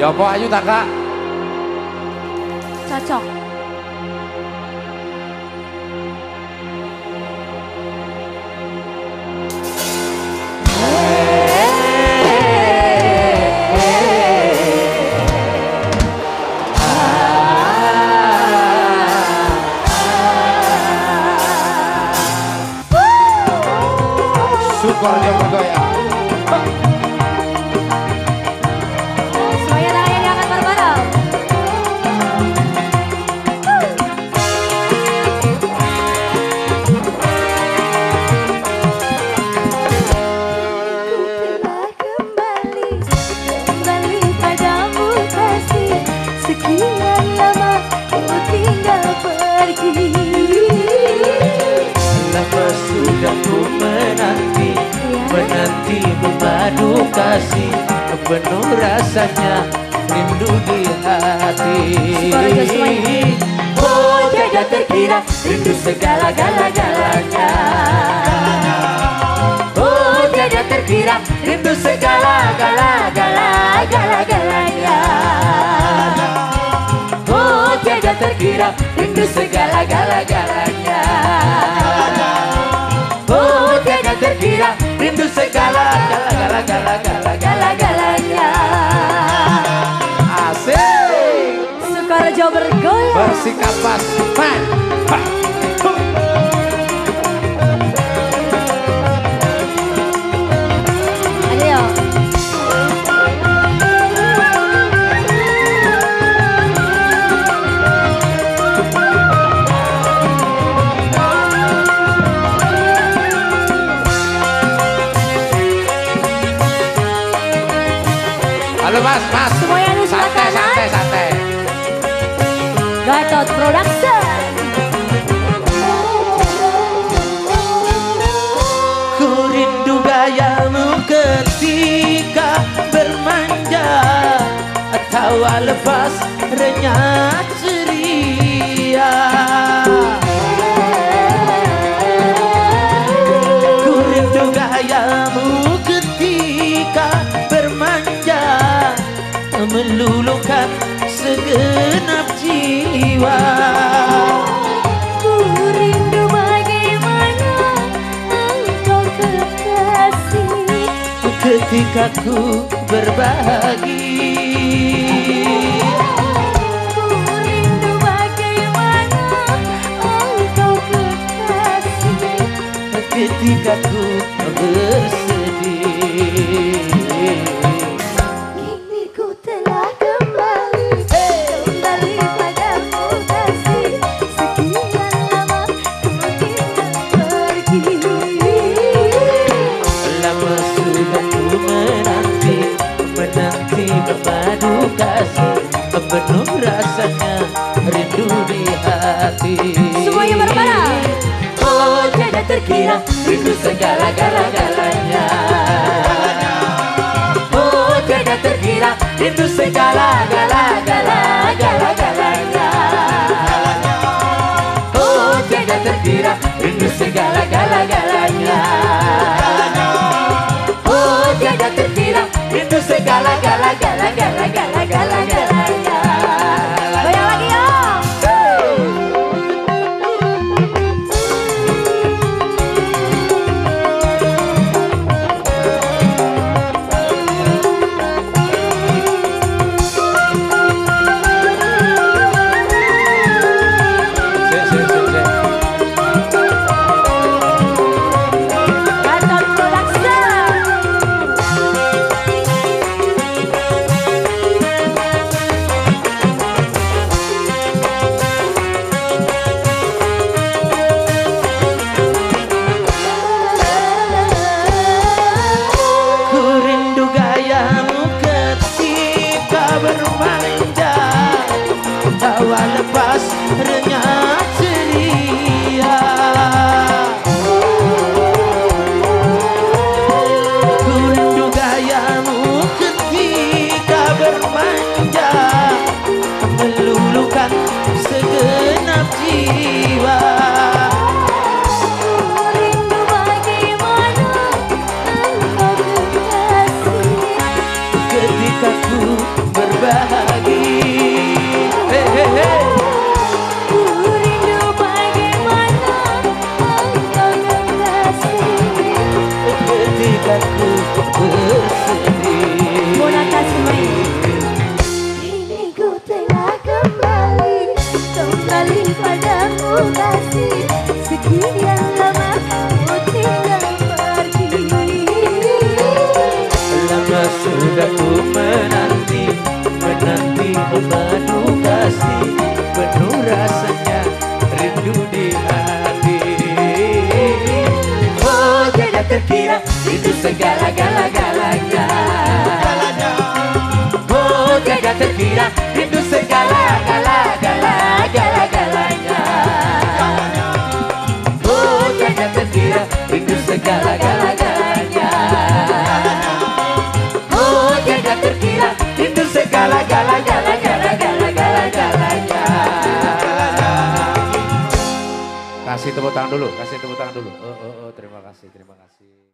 Ya apa ayu tak Kak? Cocok. Syukur dia bergoyang. Semuanya tangannya diangkat bareng-bareng. Kembali padamu kasih. Sekian lama kau tinggal pergi. Lama sudah ku menanti memadu kasih, penuh rasanya rindu di hati. Oh tiada terkira rindu segala-galanya. Oh tiada terkira rindu segala-galanya. Oh tiada terkira rindu segala-galanya. Oh tiada terkira rindu segala-galanya. Asik. Sukorejo bergoyang. Bersikap pas. Man. Ha. Huh. Ayo. Halo Mas, Mas. Semuanya di sebelah kanan. Santai. Gatot Production. Ku rindu gayamu ketika bermanja, tawa lepas renyah ceria. Ku rindu gayamu ketika bermanja, meluluhkan segenap jiwa. Ku rindu bagaimana engkau kekasih. Ketika ku berbagi, Ku rindu bagaimana engkau kekasih. ketika ku bersedih. Kini ku telah kembali padamu kasih. Sekian lama kau tinggal pergi. Lama sudah ku menanti memadu kasih, penuh rasanya rindu di hati. Semuanya bareng-bareng. Oh tiada terkira rindu segala-galanya. Oh tiada terkira rindu segala-galanya. Oh tiada terkira rindu segala-galanya. Oh tiada terkira rindu segala-galanya. Goyang lagi yo. Gatot Production. Ku rindu gayamu ketika bermanja, tawa lepas renyah ceria. Ku rindu gayamu ketika bermanja, meluluhkan segenap jiwa. Rindu bagaimana engkau kekasih. Ketika ku berbagi, penuh kasih, penuh rasanya rindu di hati. Oh jaga terkira rindu segala-galanya. Oh jaga terkira rindu segala-galanya. Oh jaga terkira rindu segala-galanya. Oh jaga terkira rindu segala-galanya. Kasih tepuk tangan dulu, kasih tepuk tangan dulu. Terima kasih, terima kasih.